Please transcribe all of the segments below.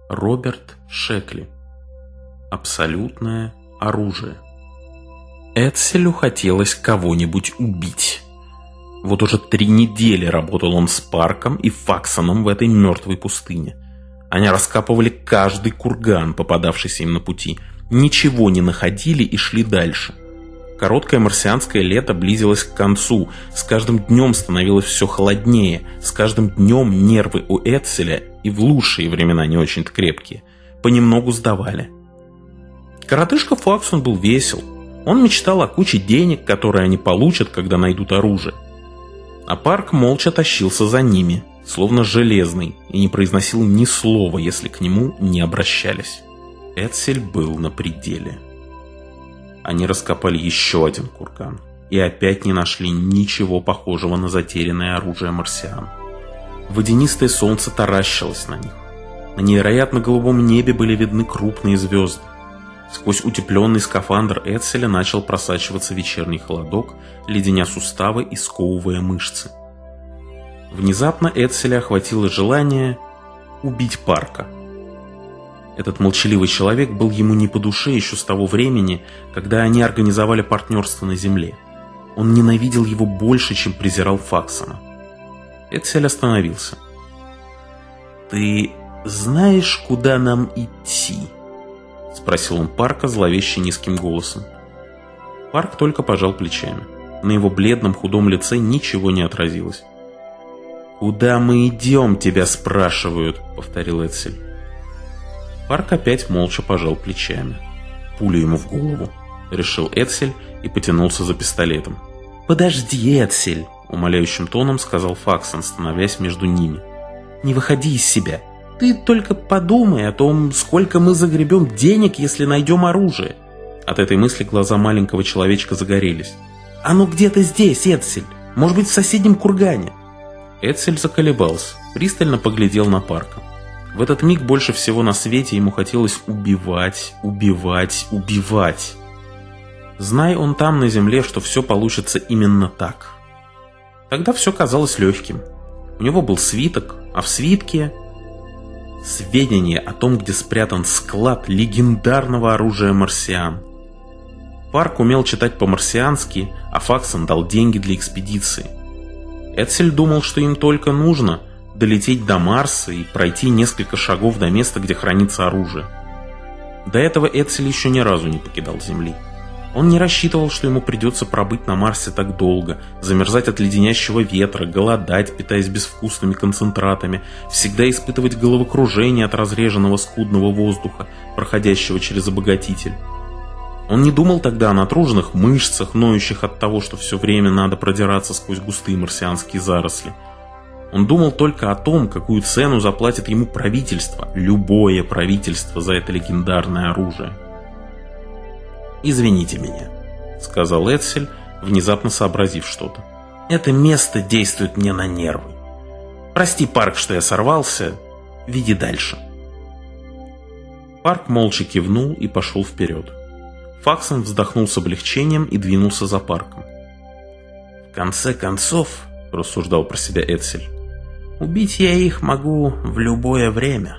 Роберт Шекли. Абсолютное оружие. Эдселю хотелось кого-нибудь убить. Вот уже 3 недели работал он с Парком и Факсоном в этой мертвой пустыне. Они раскапывали каждый курган, попадавшийся им на пути, ничего не находили и шли дальше. Короткое марсианское лето близилось к концу, с каждым днем становилось все холоднее, с каждым днем нервы у Эдселя, и в лучшие времена не очень-то крепкие, понемногу сдавали. Коротышка Факсон был весел. Он мечтал о куче денег, которые они получат, когда найдут оружие. А Парк молча тащился за ними, словно железный, и не произносил ни слова, если к нему не обращались. Эдсель был на пределе. Они раскопали еще один курган и опять не нашли ничего похожего на затерянное оружие марсиан. Водянистое солнце таращилось на них. На невероятно голубом небе были видны крупные звезды. Сквозь утепленный скафандр Эдселя начал просачиваться вечерний холодок, леденя суставы и сковывая мышцы. Внезапно Эдселя охватило желание убить Парка. Этот молчаливый человек был ему не по душе еще с того времени, когда они организовали партнерство на Земле. Он ненавидел его больше, чем презирал Факсона. Эдсель остановился. «Ты знаешь, куда нам идти?» — спросил он Парка зловеще низким голосом. Парк только пожал плечами. На его бледном худом лице ничего не отразилось. «Куда мы идем, тебя спрашивают?» — повторил Эдсель. Парк опять молча пожал плечами. «Пулю ему в голову», — решил Эдсель и потянулся за пистолетом. «Подожди, Эдсель!» — умоляющим тоном сказал Факсон, становясь между ними. «Не выходи из себя. Ты только подумай о том, сколько мы загребем денег, если найдем оружие». От этой мысли глаза маленького человечка загорелись. «Оно где-то здесь, Эдсель. Может быть, в соседнем кургане». Эдсель заколебался, пристально поглядел на Парка. В этот миг больше всего на свете ему хотелось убивать, убивать, убивать. Знай он там на земле, что все получится именно так. Тогда все казалось легким. У него был свиток, а в свитке сведения о том, где спрятан склад легендарного оружия марсиан. Парк умел читать по-марсиански, а Факсон дал деньги для экспедиции. Эдсель думал, что им только нужно долететь до Марса и пройти несколько шагов до места, где хранится оружие. До этого Эдсель еще ни разу не покидал Земли. Он не рассчитывал, что ему придется пробыть на Марсе так долго, замерзать от леденящего ветра, голодать, питаясь безвкусными концентратами, всегда испытывать головокружение от разреженного скудного воздуха, проходящего через обогатитель. Он не думал тогда о натруженных мышцах, ноющих от того, что все время надо продираться сквозь густые марсианские заросли. Он думал только о том, какую цену заплатит ему правительство, любое правительство, за это легендарное оружие. «Извините меня», — сказал Эдсель, внезапно сообразив что-то. «Это место действует мне на нервы. Прости, Парк, что я сорвался. Веди дальше». Парк молча кивнул и пошел вперед. Факсон вздохнул с облегчением и двинулся за Парком. «В конце концов», — рассуждал про себя Эдсель, — «убить я их могу в любое время».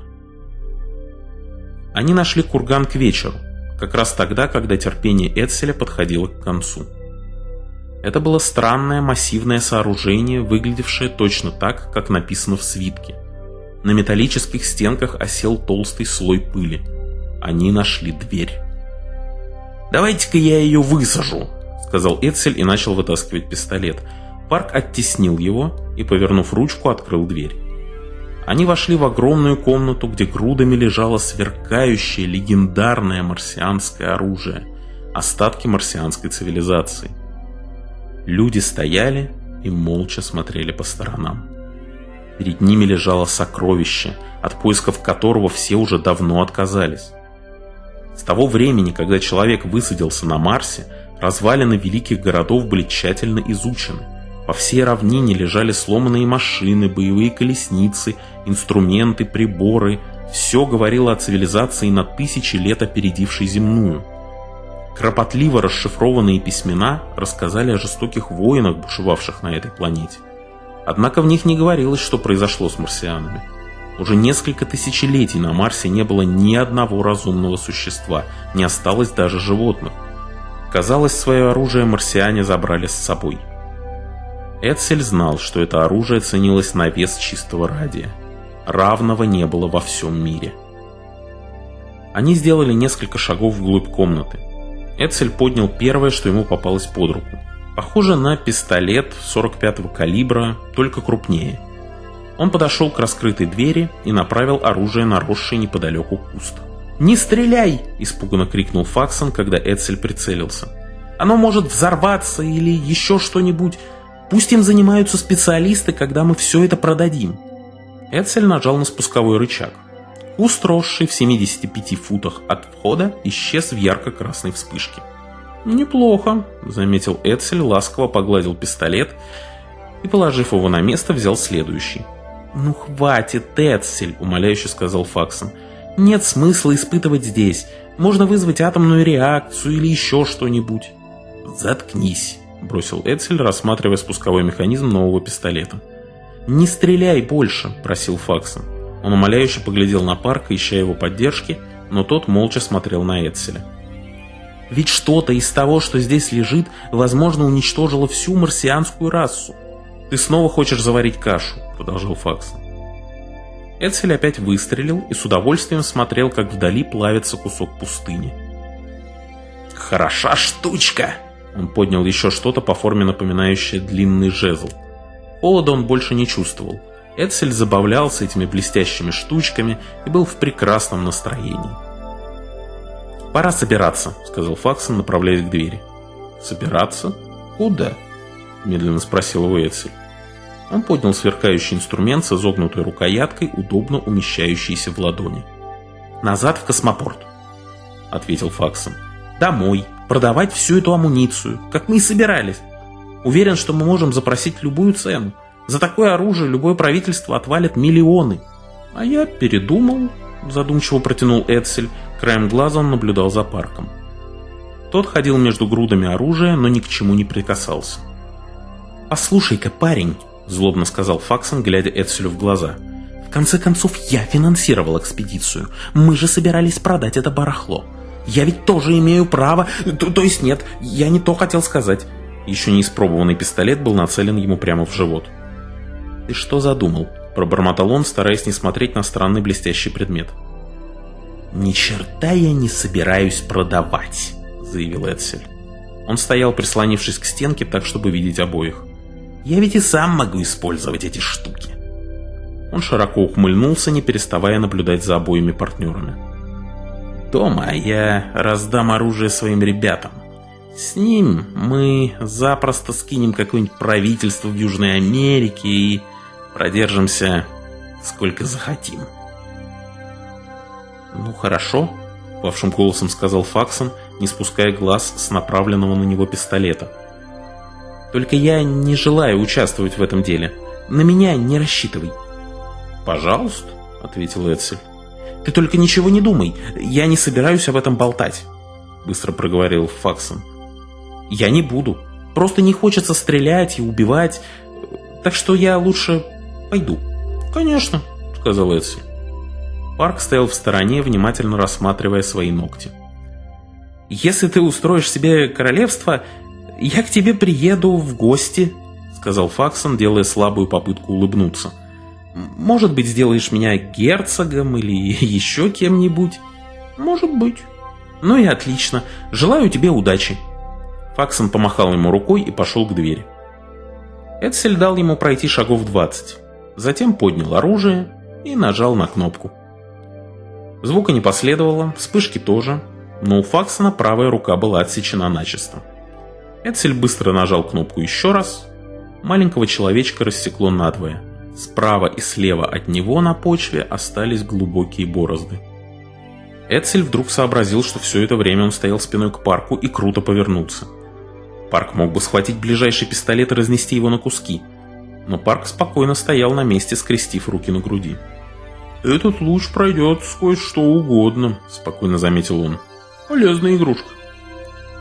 Они нашли курган к вечеру, как раз тогда, когда терпение Эдселя подходило к концу. Это было странное массивное сооружение, выглядевшее точно так, как написано в свитке. На металлических стенках осел толстый слой пыли. Они нашли дверь. «Давайте-ка я ее высажу», — сказал Эдсель и начал вытаскивать пистолет. Парк оттеснил его и, повернув ручку, открыл дверь. Они вошли в огромную комнату, где грудами лежало сверкающее легендарное марсианское оружие, остатки марсианской цивилизации. Люди стояли и молча смотрели по сторонам. Перед ними лежало сокровище, от поисков которого все уже давно отказались. С того времени, когда человек высадился на Марсе, развалины великих городов были тщательно изучены. По всей равнине лежали сломанные машины, боевые колесницы, инструменты, приборы. Все говорило о цивилизации на тысячи лет опередившей земную. Кропотливо расшифрованные письмена рассказали о жестоких войнах, бушевавших на этой планете. Однако в них не говорилось, что произошло с марсианами. Уже несколько тысячелетий на Марсе не было ни одного разумного существа, не осталось даже животных. Казалось, свое оружие марсиане забрали с собой. Эдсель знал, что это оружие ценилось на вес чистого радия. Равного не было во всем мире. Они сделали несколько шагов вглубь комнаты. Эдсель поднял первое, что ему попалось под руку. Похоже на пистолет 45-го калибра, только крупнее. Он подошел к раскрытой двери и направил оружие на росший неподалеку куст. «Не стреляй!» – испуганно крикнул Факсон, когда Эдсель прицелился. «Оно может взорваться или еще что-нибудь. Пусть им занимаются специалисты, когда мы все это продадим». Эдсель нажал на спусковой рычаг. Куст, росший в 75 футах от входа, исчез в ярко-красной вспышке. «Неплохо», — заметил Эдсель, ласково погладил пистолет и, положив его на место, взял следующий. «Ну хватит, Эдсель», — умоляюще сказал Факсон. «Нет смысла испытывать здесь. Можно вызвать атомную реакцию или еще что-нибудь». «Заткнись», — бросил Эдсель, рассматривая спусковой механизм нового пистолета. «Не стреляй больше», — просил Факсон. Он умоляюще поглядел на Парка, ища его поддержки, но тот молча смотрел на Эдселя. «Ведь что-то из того, что здесь лежит, возможно, уничтожило всю марсианскую расу. Ты снова хочешь заварить кашу», — продолжал Факсон. Эдсель опять выстрелил и с удовольствием смотрел, как вдали плавится кусок пустыни. «Хороша штучка!» Он поднял еще что-то по форме напоминающее длинный жезл. Холода он больше не чувствовал. Эдсель забавлялся этими блестящими штучками и был в прекрасном настроении. «Пора собираться», — сказал Факсон, направляясь к двери. «Собираться? Куда?» — медленно спросил его Эдсель. Он поднял сверкающий инструмент с изогнутой рукояткой, удобно умещающийся в ладони. «Назад в космопорт», — ответил Факсон. «Домой, продавать всю эту амуницию, как мы и собирались. Уверен, что мы можем запросить любую цену. За такое оружие любое правительство отвалит миллионы». «А я передумал», — задумчиво протянул Эдсель. Краем глаза он наблюдал за Парком. Тот ходил между грудами оружия, но ни к чему не прикасался. «Послушай-ка, парень», — злобно сказал Факсон, глядя Эдселю в глаза. «В конце концов, я финансировал экспедицию. Мы же собирались продать это барахло. Я ведь тоже имею право... То есть нет, я не то хотел сказать». Еще не испробованный пистолет был нацелен ему прямо в живот. «Ты что задумал?» – пробормотал он, стараясь не смотреть на странный блестящий предмет. «Ни черта я не собираюсь продавать», – заявил Эдсель. Он стоял, прислонившись к стенке, так, чтобы видеть обоих. «Я ведь и сам могу использовать эти штуки». Он широко ухмыльнулся, не переставая наблюдать за обоими партнерами. «Дома я раздам оружие своим ребятам. С ним мы запросто скинем какое-нибудь правительство в Южной Америке и продержимся сколько захотим». «Ну хорошо», — упавшим голосом сказал Факсон, не спуская глаз с направленного на него пистолета. «Только я не желаю участвовать в этом деле. На меня не рассчитывай». «Пожалуйста», — ответил Эдсель. «Ты только ничего не думай, я не собираюсь об этом болтать», — быстро проговорил Факсон. «Я не буду. Просто не хочется стрелять и убивать. Так что я лучше пойду». «Конечно», — сказал Эдсель. Парк стоял в стороне, внимательно рассматривая свои ногти. «Если ты устроишь себе королевство, я к тебе приеду в гости», — сказал Факсон, делая слабую попытку улыбнуться. «Может быть, сделаешь меня герцогом или еще кем-нибудь?» «Может быть». «Ну и отлично. Желаю тебе удачи». Факсон помахал ему рукой и пошел к двери. Эдсель дал ему пройти шагов 20, затем поднял оружие и нажал на кнопку. Звука не последовало, вспышки тоже, но у Факсона правая рука была отсечена начисто. Эдсель быстро нажал кнопку еще раз. Маленького человечка рассекло надвое. Справа и слева от него на почве остались глубокие борозды. Эдсель вдруг сообразил, что все это время он стоял спиной к Парку и круто повернулся. Парк мог бы схватить ближайший пистолет и разнести его на куски, но Парк спокойно стоял на месте, скрестив руки на груди. «Этот луч пройдет сквозь что угодно», — спокойно заметил он. «Полезная игрушка».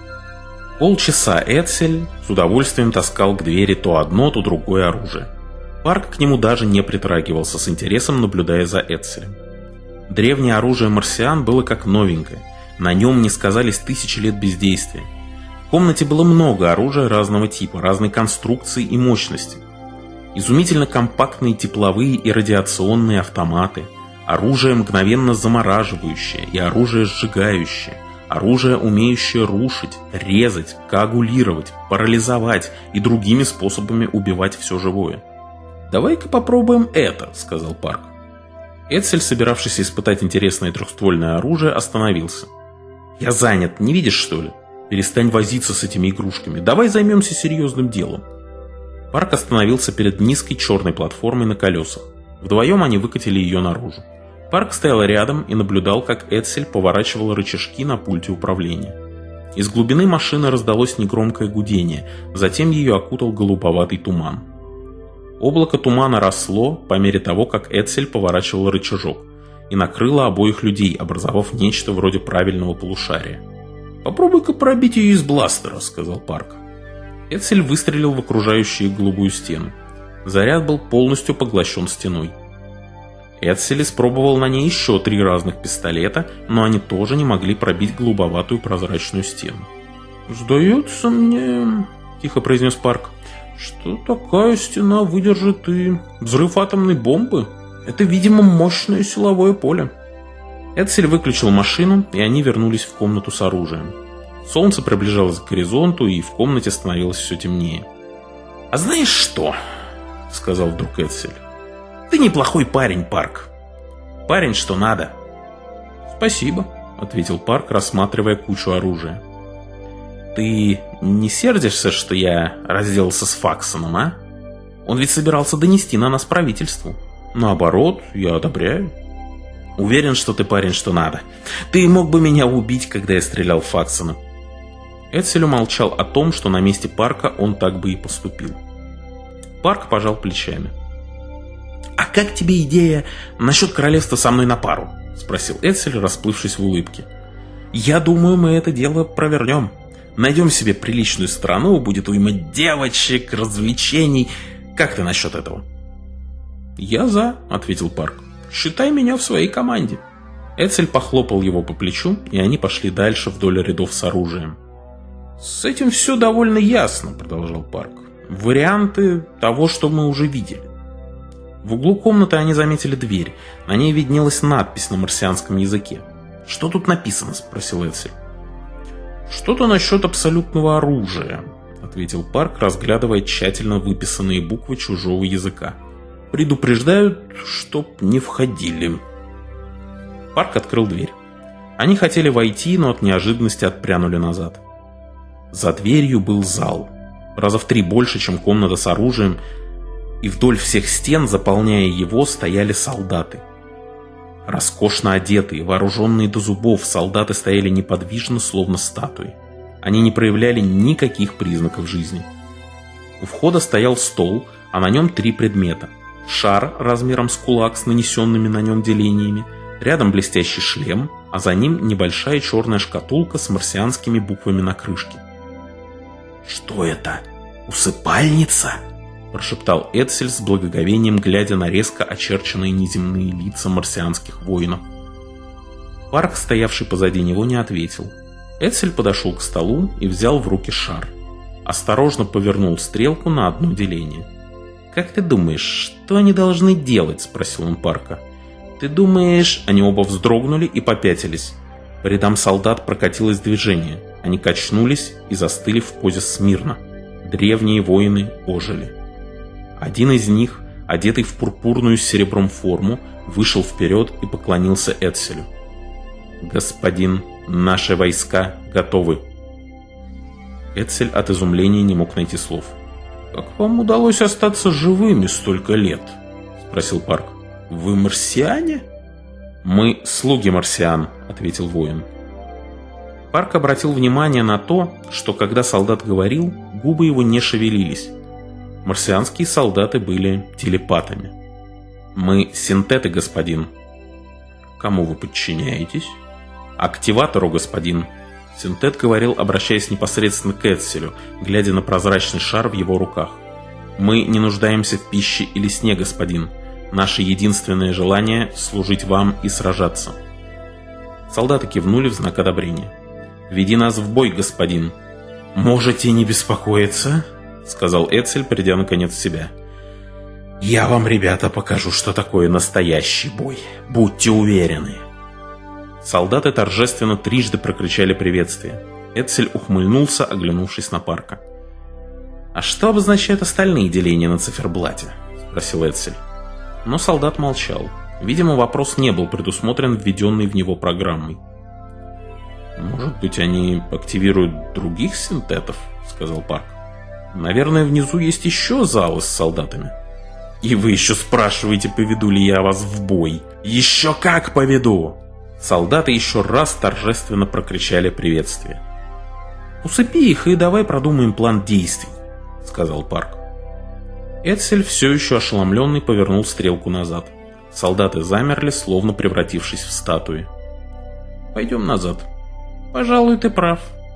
Полчаса Эдсель с удовольствием таскал к двери то одно, то другое оружие. Парк к нему даже не притрагивался, с интересом наблюдая за Эдселем. Древнее оружие марсиан было как новенькое, на нем не сказались тысячи лет бездействия. В комнате было много оружия разного типа, разной конструкции и мощности. Изумительно компактные тепловые и радиационные автоматы, оружие мгновенно замораживающее и оружие сжигающее, оружие, умеющее рушить, резать, коагулировать, парализовать и другими способами убивать все живое. «Давай-ка попробуем это», — сказал Парк. Эдсель, собиравшийся испытать интересное трехствольное оружие, остановился. «Я занят, не видишь, что ли? Перестань возиться с этими игрушками. Давай займемся серьезным делом». Парк остановился перед низкой черной платформой на колесах. Вдвоем они выкатили ее наружу. Парк стоял рядом и наблюдал, как Эдсель поворачивал рычажки на пульте управления. Из глубины машины раздалось негромкое гудение, затем ее окутал голубоватый туман. Облако тумана росло по мере того, как Эдсель поворачивал рычажок, и накрыло обоих людей, образовав нечто вроде правильного полушария. «Попробуй-ка пробить ее из бластера», — сказал Парк. Эдсель выстрелил в окружающую голубую стену. Заряд был полностью поглощен стеной. Эдсель испробовал на ней еще 3 разных пистолета, но они тоже не могли пробить голубоватую прозрачную стену. «Сдается мне», — тихо произнес Парк, — «что такая стена выдержит и взрыв атомной бомбы. Это, видимо, мощное силовое поле». Эдсель выключил машину, и они вернулись в комнату с оружием. Солнце приближалось к горизонту, и в комнате становилось все темнее. «А знаешь что?» — сказал вдруг Эдсель. «Ты неплохой парень, Парк. Парень, что надо». «Спасибо», — ответил Парк, рассматривая кучу оружия. «Ты не сердишься, что я разделался с Факсоном, а? Он ведь собирался донести на нас правительству». «Наоборот, я одобряю». «Уверен, что ты парень, что надо. Ты мог бы меня убить, когда я стрелял в Факсона». Эдсель умолчал о том, что на месте Парка он так бы и поступил. Парк пожал плечами. «А как тебе идея насчет королевства со мной на пару?» — спросил Эдсель, расплывшись в улыбке. «Я думаю, мы это дело провернем. Найдем себе приличную страну, будет уйма девочек, развлечений. Как ты насчет этого?» «Я за», — ответил Парк. «Считай меня в своей команде». Эдсель похлопал его по плечу, и они пошли дальше вдоль рядов с оружием. «С этим все довольно ясно», — продолжал Парк. «Варианты того, что мы уже видели». В углу комнаты они заметили дверь. На ней виднелась надпись на марсианском языке. «Что тут написано?» — спросил Эдсель. «Что-то насчет абсолютного оружия», — ответил Парк, разглядывая тщательно выписанные буквы чужого языка. «Предупреждают, чтоб не входили». Парк открыл дверь. Они хотели войти, но от неожиданности отпрянули назад. За дверью был зал, раза в 3 больше, чем комната с оружием, и вдоль всех стен, заполняя его, стояли солдаты. Роскошно одетые, вооруженные до зубов, солдаты стояли неподвижно, словно статуи. Они не проявляли никаких признаков жизни. У входа стоял стол, а на нем 3 предмета. Шар размером с кулак с нанесенными на нем делениями, рядом блестящий шлем, а за ним небольшая черная шкатулка с марсианскими буквами на крышке. «Что это? Усыпальница?» – прошептал Эдсель с благоговением, глядя на резко очерченные неземные лица марсианских воинов. Парк, стоявший позади него, не ответил. Эдсель подошел к столу и взял в руки шар. Осторожно повернул стрелку на одно деление. «Как ты думаешь, что они должны делать?» – спросил он Парка. «Ты думаешь...» Они оба вздрогнули и попятились. По рядам солдат прокатилось движение. Они качнулись и застыли в позе смирно. Древние воины ожили. Один из них, одетый в пурпурную с серебром форму, вышел вперед и поклонился Эдселю. «Господин, наши войска готовы». Эдсель от изумления не мог найти слов. «Как вам удалось остаться живыми столько лет?» — спросил Парк. «Вы марсиане?» «Мы слуги марсиан», — ответил воин. Парк обратил внимание на то, что когда солдат говорил, губы его не шевелились. Марсианские солдаты были телепатами. «Мы синтеты, господин». «Кому вы подчиняетесь?» «Активатору, господин». Синтет говорил, обращаясь непосредственно к Эдселю, глядя на прозрачный шар в его руках. Мы не нуждаемся в пище или сне, господин. Наше единственное желание – служить вам и сражаться». Солдаты кивнули в знак одобрения. «Веди нас в бой, господин». «Можете не беспокоиться», — сказал Эцель, придя наконец в себя. «Я вам, ребята, покажу, что такое настоящий бой. Будьте уверены». Солдаты торжественно трижды прокричали приветствие. Эцель ухмыльнулся, оглянувшись на Парка. «А что обозначают остальные деления на циферблате?» — спросил Эцель. Но солдат молчал. Видимо, вопрос не был предусмотрен введенной в него программой. «Может быть, они активируют других синтетов?» — сказал Парк. «Наверное, внизу есть еще залы с солдатами». «И вы еще спрашиваете, поведу ли я вас в бой?» «Еще как поведу!» Солдаты еще раз торжественно прокричали приветствие. «Усыпи их и давай продумаем план действий», — сказал Парк. Эцель, все еще ошеломленный, повернул стрелку назад. Солдаты замерли, словно превратившись в статуи. «Пойдем назад». «Пожалуй, ты прав».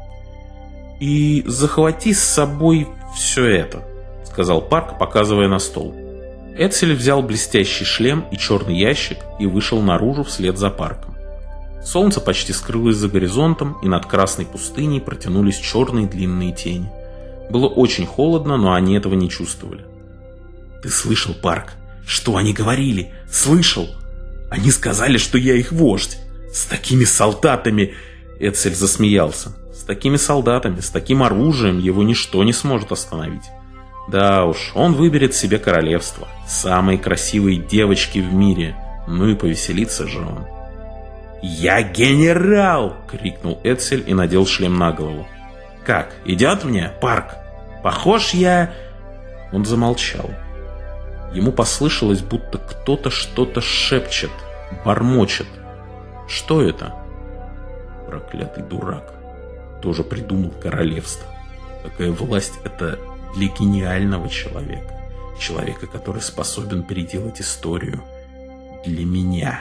«И захвати с собой все это», — сказал Парк, показывая на стол. Эцель взял блестящий шлем и черный ящик и вышел наружу вслед за Парком. Солнце почти скрылось за горизонтом, и над красной пустыней протянулись черные длинные тени. Было очень холодно, но они этого не чувствовали. «Ты слышал, Парк? Что они говорили? Слышал? Они сказали, что я их вождь. С такими солдатами...» Эцель засмеялся. «С такими солдатами, с таким оружием его ничто не сможет остановить. Да уж, он выберет себе королевство. Самые красивые девочки в мире. Ну и повеселится же он». «Я генерал!» — крикнул Эцель и надел шлем на голову. «Как, идет мне, Парк? Похож я...» Он замолчал. Ему послышалось, будто кто-то что-то шепчет, бормочет. Что это? Проклятый дурак. Тоже придумал королевство. Такая власть — это для гениального человека. Человека, который способен переделать историю. Для меня.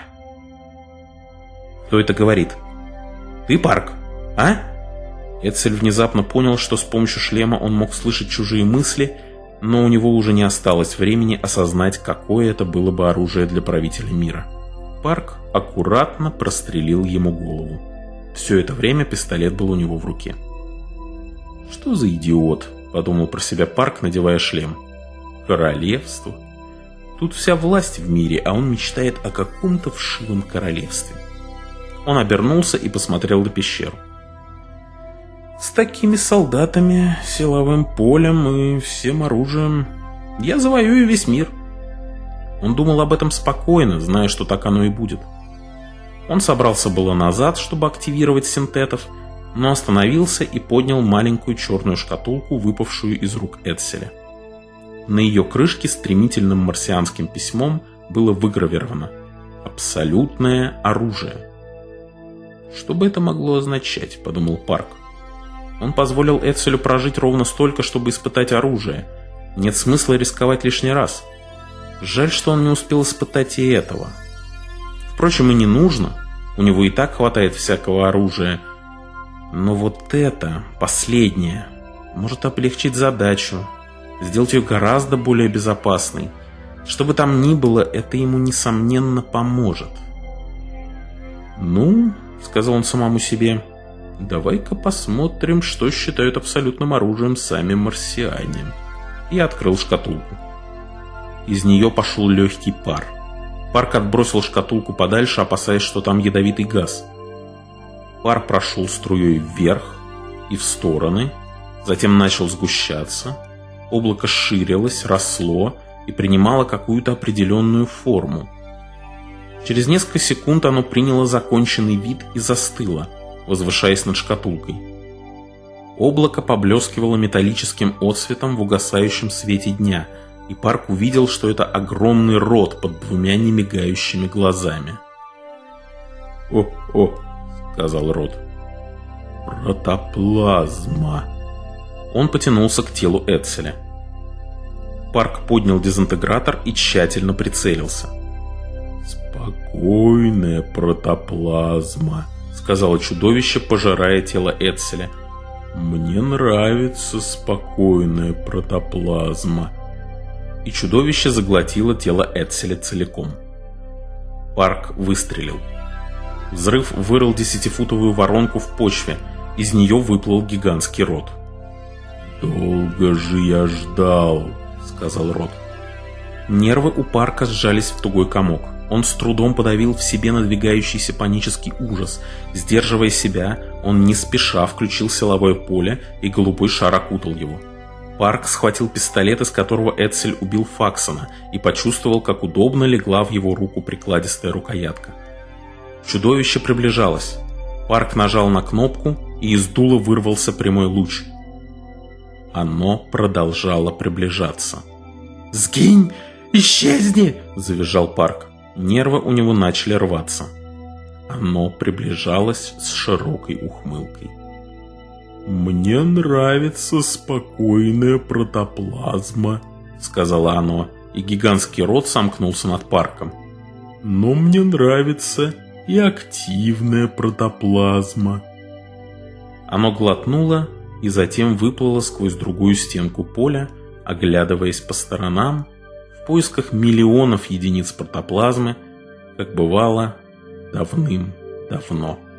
Кто это говорит? Ты, Парк? А? Эцель внезапно понял, что с помощью шлема он мог слышать чужие мысли, но у него уже не осталось времени осознать, какое это было бы оружие для правителя мира. Парк аккуратно прострелил ему голову. Все это время пистолет был у него в руке. «Что за идиот?» – подумал про себя Парк, надевая шлем. «Королевство? Тут вся власть в мире, а он мечтает о каком-то вшивом королевстве». Он обернулся и посмотрел на пещеру. «С такими солдатами, силовым полем и всем оружием я завоюю весь мир». Он думал об этом спокойно, зная, что так оно и будет. Он собрался было назад, чтобы активировать синтетов, но остановился и поднял маленькую черную шкатулку, выпавшую из рук Эцеля. На ее крышке стремительным марсианским письмом было выгравировано «Абсолютное оружие». «Что бы это могло означать?» – подумал Парк. Он позволил Эцелю прожить ровно столько, чтобы испытать оружие. Нет смысла рисковать лишний раз. Жаль, что он не успел испытать и этого. Впрочем, и не нужно. У него и так хватает всякого оружия. Но вот это, последнее, может облегчить задачу, сделать ее гораздо более безопасной. Что бы там ни было, это ему, несомненно, поможет. «Ну, — сказал он самому себе, — давай-ка посмотрим, что считают абсолютным оружием сами марсиане». И открыл шкатулку. Из нее пошел легкий пар. Парк отбросил шкатулку подальше, опасаясь, что там ядовитый газ. Пар прошел струей вверх и в стороны, затем начал сгущаться. Облако ширилось, росло и принимало какую-то определенную форму. Через несколько секунд оно приняло законченный вид и застыло, возвышаясь над шкатулкой. Облако поблескивало металлическим отсветом в угасающем свете дня, и Парк увидел, что это огромный рот под двумя немигающими глазами. «О-о!» — сказал рот. «Протоплазма!» Он потянулся к телу Эцеля. Парк поднял дезинтегратор и тщательно прицелился. «Спокойная протоплазма», — сказала чудовище, пожирая тело Эцеля. «Мне нравится спокойная протоплазма. и чудовище заглотило тело Эдселя целиком. Парк выстрелил. Взрыв вырыл 10-футовую воронку в почве, из нее выплыл гигантский рот. «Долго же я ждал», — сказал рот. Нервы у Парка сжались в тугой комок. Он с трудом подавил в себе надвигающийся панический ужас. Сдерживая себя, он не спеша включил силовое поле, и голубой шар окутал его. Парк схватил пистолет, из которого Эдсель убил Факсона, и почувствовал, как удобно легла в его руку прикладистая рукоятка. Чудовище приближалось. Парк нажал на кнопку, и из дула вырвался прямой луч. Оно продолжало приближаться. «Сгинь! Исчезни!» – завизжал Парк. Нервы у него начали рваться. Оно приближалось с широкой ухмылкой. «Мне нравится спокойная протоплазма», — сказала оно, и гигантский рот сомкнулся над Парком. «Но мне нравится и активная протоплазма». Оно глотнуло и затем выплыло сквозь другую стенку поля, оглядываясь по сторонам в поисках миллионов единиц протоплазмы, как бывало давным-давно.